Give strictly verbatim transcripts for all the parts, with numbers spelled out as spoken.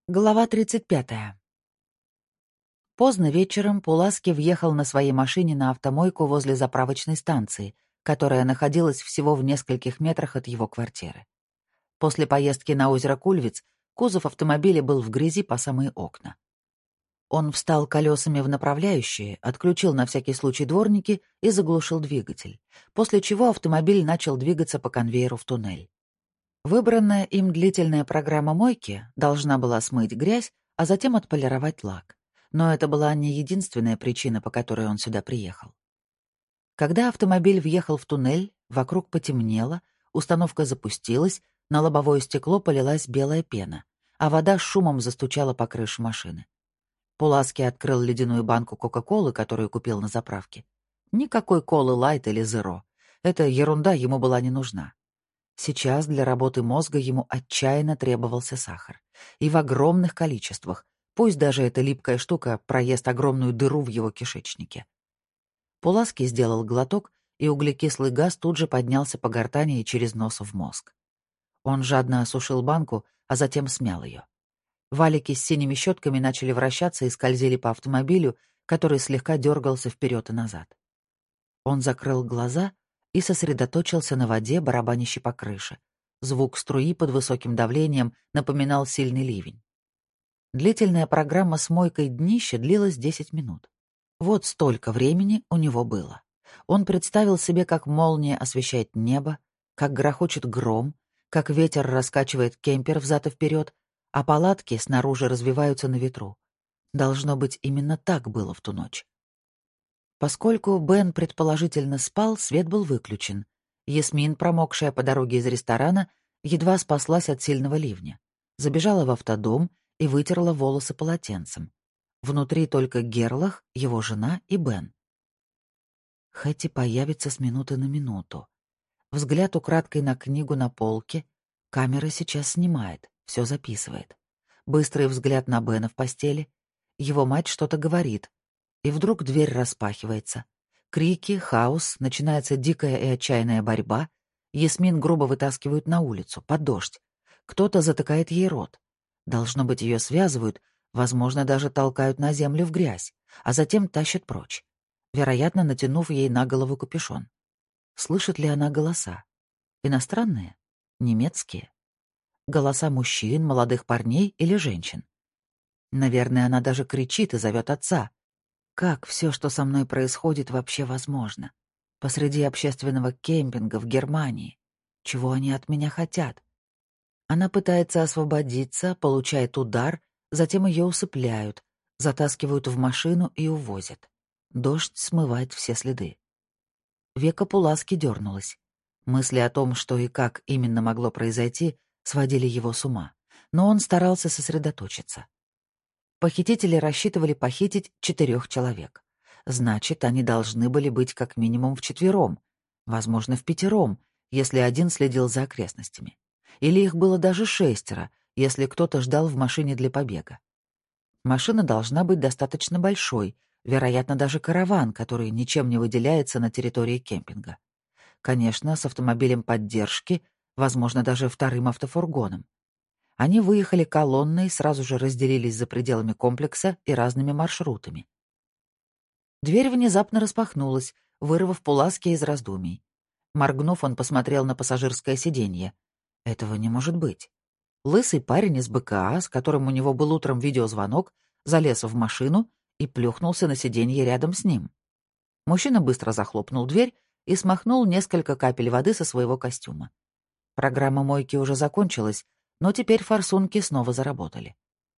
Глава тридцать пятая. Поздно вечером Пуласки въехал на своей машине на автомойку возле заправочной станции, которая находилась всего в нескольких метрах от его квартиры. После поездки на озеро Кульвиц кузов автомобиля был в грязи по самые окна. Он встал колесами в направляющие, отключил на всякий случай дворники и заглушил двигатель, после чего автомобиль начал двигаться по конвейеру в туннель. Выбранная им длительная программа мойки должна была смыть грязь, а затем отполировать лак. Но это была не единственная причина, по которой он сюда приехал. Когда автомобиль въехал в туннель, вокруг потемнело, установка запустилась, на лобовое стекло полилась белая пена, а вода с шумом застучала по крыше машины. Пуласки открыл ледяную банку Кока-Колы, которую купил на заправке. Никакой колы лайт или зеро. Эта ерунда ему была не нужна. Сейчас для работы мозга ему отчаянно требовался сахар. И в огромных количествах, пусть даже эта липкая штука проест огромную дыру в его кишечнике. Пуласки сделал глоток, и углекислый газ тут же поднялся по гортани и через нос в мозг. Он жадно осушил банку, а затем смял ее. Валики с синими щетками начали вращаться и скользили по автомобилю, который слегка дергался вперед и назад. Он закрыл глаза и сосредоточился на воде, барабанящей по крыше. Звук струи под высоким давлением напоминал сильный ливень. Длительная программа с мойкой днища длилась десять минут. Вот столько времени у него было. Он представил себе, как молния освещает небо, как грохочет гром, как ветер раскачивает кемпер взад и вперед, а палатки снаружи развиваются на ветру. Должно быть, именно так было в ту ночь. Поскольку Бен предположительно спал, свет был выключен. Ясмин, промокшая по дороге из ресторана, едва спаслась от сильного ливня. Забежала в автодом и вытерла волосы полотенцем. Внутри только Герлах, его жена и Бен. Хэти появится с минуты на минуту. Взгляд украдкой на книгу на полке. Камера сейчас снимает, все записывает. Быстрый взгляд на Бена в постели. Его мать что-то говорит. И вдруг дверь распахивается. Крики, хаос, начинается дикая и отчаянная борьба. Ясмин грубо вытаскивают на улицу, под дождь. Кто-то затыкает ей рот. Должно быть, ее связывают, возможно, даже толкают на землю в грязь, а затем тащат прочь, вероятно, натянув ей на голову капюшон. Слышит ли она голоса? Иностранные? Немецкие? Голоса мужчин, молодых парней или женщин? Наверное, она даже кричит и зовет отца. Как все, что со мной происходит, вообще возможно? Посреди общественного кемпинга в Германии. Чего они от меня хотят? Она пытается освободиться, получает удар, затем ее усыпляют, затаскивают в машину и увозят. Дождь смывает все следы. Века Пуласки дернулась. Мысли о том, что и как именно могло произойти, сводили его с ума. Но он старался сосредоточиться. Похитители рассчитывали похитить четырех человек. Значит, они должны были быть как минимум вчетвером, возможно, в пятером, если один следил за окрестностями. Или их было даже шестеро, если кто-то ждал в машине для побега. Машина должна быть достаточно большой, вероятно, даже караван, который ничем не выделяется на территории кемпинга. Конечно, с автомобилем поддержки, возможно, даже вторым автофургоном. Они выехали колонной, сразу же разделились за пределами комплекса и разными маршрутами. Дверь внезапно распахнулась, вырвав Пуласки из раздумий. Моргнув, он посмотрел на пассажирское сиденье. Этого не может быть. Лысый парень из БКА, с которым у него был утром видеозвонок, залез в машину и плюхнулся на сиденье рядом с ним. Мужчина быстро захлопнул дверь и смахнул несколько капель воды со своего костюма. Программа мойки уже закончилась, но теперь форсунки снова заработали.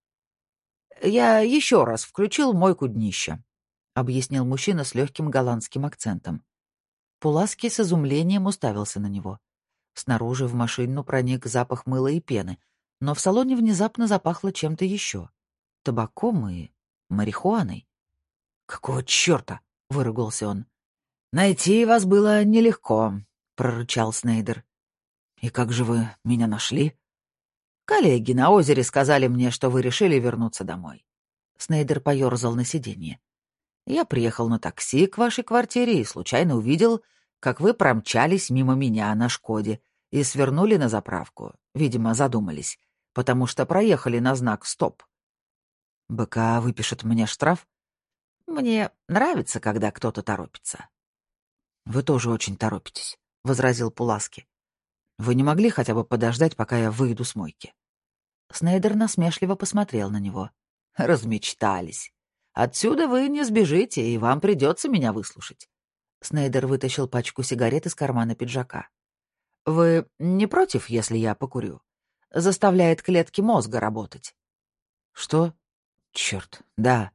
«Я еще раз включил мойку днища», — объяснил мужчина с легким голландским акцентом. Пуласки с изумлением уставился на него. Снаружи в машину проник запах мыла и пены, но в салоне внезапно запахло чем-то еще. Табаком и марихуаной. «Какого черта?» — выругался он. «Найти вас было нелегко», — прорычал Снейдер. «И как же вы меня нашли?» «Коллеги на озере сказали мне, что вы решили вернуться домой». Снейдер поерзал на сиденье. «Я приехал на такси к вашей квартире и случайно увидел, как вы промчались мимо меня на «Шкоде» и свернули на заправку. Видимо, задумались. потому что проехали на знак «Стоп». БК выпишет мне штраф? Мне нравится, когда кто-то торопится. Вы тоже очень торопитесь, — возразил Пуласки. Вы не могли хотя бы подождать, пока я выйду с мойки? Снейдер насмешливо посмотрел на него. Размечтались. Отсюда вы не сбежите, и вам придется меня выслушать. Снейдер вытащил пачку сигарет из кармана пиджака. Вы не против, если я покурю? Заставляет клетки мозга работать. Что? Черт, да.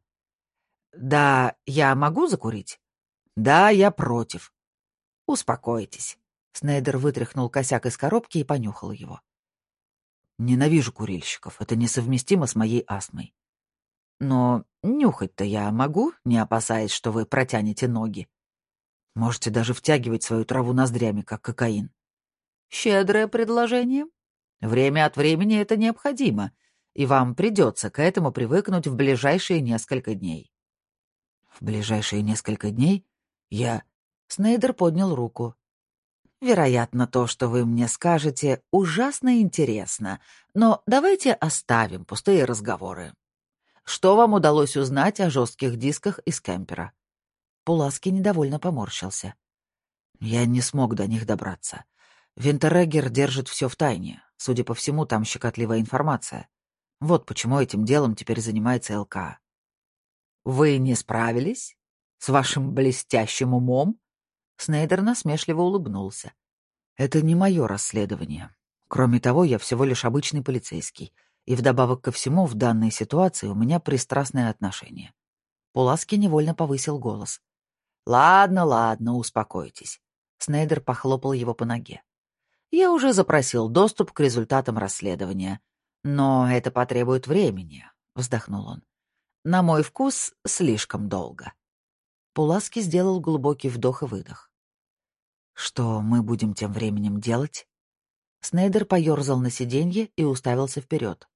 Да, я могу закурить? Да, я против. Успокойтесь. Снейдер вытряхнул косяк из коробки и понюхал его. Ненавижу курильщиков, это несовместимо с моей астмой. Но нюхать-то я могу, не опасаясь, что вы протянете ноги. Можете даже втягивать свою траву ноздрями, как кокаин. Щедрое предложение. Время от времени это необходимо, и вам придется к этому привыкнуть в ближайшие несколько дней. В ближайшие несколько дней я... Снейдер поднял руку. Вероятно, то, что вы мне скажете, ужасно интересно, но давайте оставим пустые разговоры. Что вам удалось узнать о жестких дисках из кемпера? Пуласки недовольно поморщился. Я не смог до них добраться. Винтереггер держит все в тайне. Судя по всему, там щекотливая информация. Вот почему этим делом теперь занимается ЛК. Вы не справились? С вашим блестящим умом? Снейдер насмешливо улыбнулся. Это не мое расследование. Кроме того, я всего лишь обычный полицейский. И вдобавок ко всему, в данной ситуации у меня пристрастное отношение. Пуласки невольно повысил голос. «Ладно, ладно, успокойтесь». Снейдер похлопал его по ноге. «Я уже запросил доступ к результатам расследования. Но это потребует времени», — вздохнул он. «На мой вкус, слишком долго». Пуласки сделал глубокий вдох и выдох. «Что мы будем тем временем делать?» Снейдер поерзал на сиденье и уставился вперед.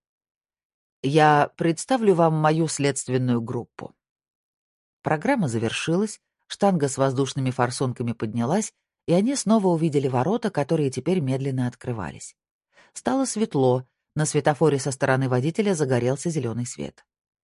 «Я представлю вам мою следственную группу». Программа завершилась, штанга с воздушными форсунками поднялась, и они снова увидели ворота, которые теперь медленно открывались. Стало светло, на светофоре со стороны водителя загорелся зеленый свет.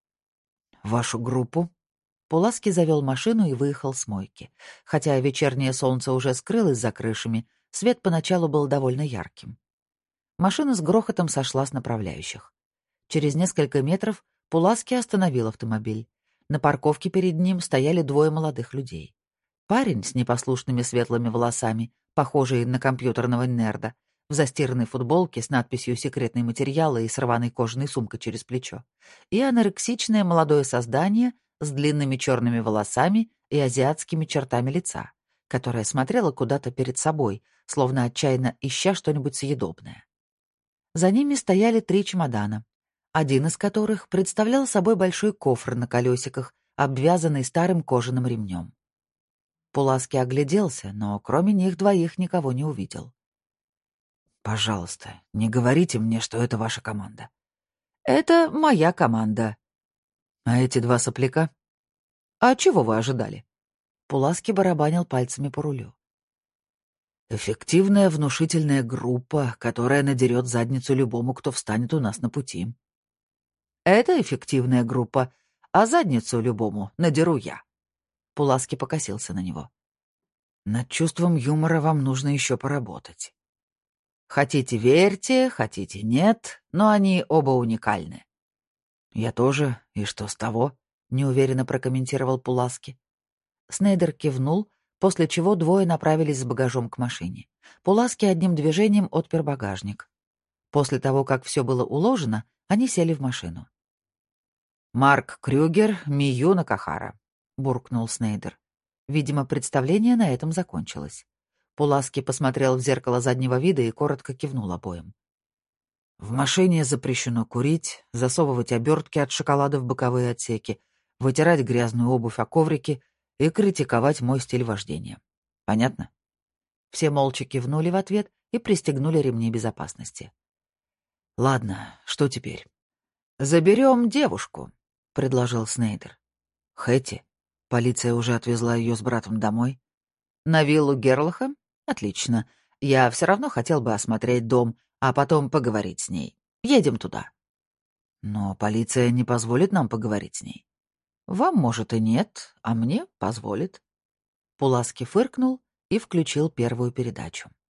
«Вашу группу?» Пуласки завел машину и выехал с мойки. Хотя вечернее солнце уже скрылось за крышами, свет поначалу был довольно ярким. Машина с грохотом сошла с направляющих. Через несколько метров Пуласки остановил автомобиль. На парковке перед ним стояли двое молодых людей. Парень с непослушными светлыми волосами, похожий на компьютерного нерда, в застиранной футболке с надписью «Секретные материалы» и с рваной кожаной сумкой через плечо, и анорексичное молодое создание с длинными черными волосами и азиатскими чертами лица, которое смотрело куда-то перед собой, словно отчаянно ища что-нибудь съедобное. За ними стояли три чемодана, один из которых представлял собой большой кофр на колесиках, обвязанный старым кожаным ремнем. Пуласки огляделся, но кроме них двоих никого не увидел. «Пожалуйста, не говорите мне, что это ваша команда». «Это моя команда». «А эти два сопляка?» «А чего вы ожидали?» Пуласки барабанил пальцами по рулю. «Эффективная внушительная группа, которая надерет задницу любому, кто встанет у нас на пути». «Это эффективная группа, а задницу любому надеру я». Пуласки покосился на него. «Над чувством юмора вам нужно еще поработать. Хотите — верьте, хотите — нет, но они оба уникальны». «Я тоже, и что с того?» — неуверенно прокомментировал Пуласки. Снейдер кивнул, после чего двое направились с багажом к машине. Пуласки одним движением отпер багажник. После того, как все было уложено, они сели в машину. «Марк Крюгер, Мию Накахара», — буркнул Снейдер. Видимо, представление на этом закончилось. Пуласки посмотрел в зеркало заднего вида и коротко кивнул обоим. «В машине запрещено курить, засовывать обертки от шоколада в боковые отсеки, вытирать грязную обувь о коврике и критиковать мой стиль вождения. Понятно?» Все молча кивнули в ответ и пристегнули ремни безопасности. «Ладно, что теперь?» «Заберем девушку», — предложил Снейдер. «Хэти? Полиция уже отвезла ее с братом домой?» «На виллу Герлаха? Отлично. Я все равно хотел бы осмотреть дом, а потом поговорить с ней. Едем туда». «Но полиция не позволит нам поговорить с ней». «Вам, может, и нет, а мне позволит». Пуласки фыркнул и включил первую передачу.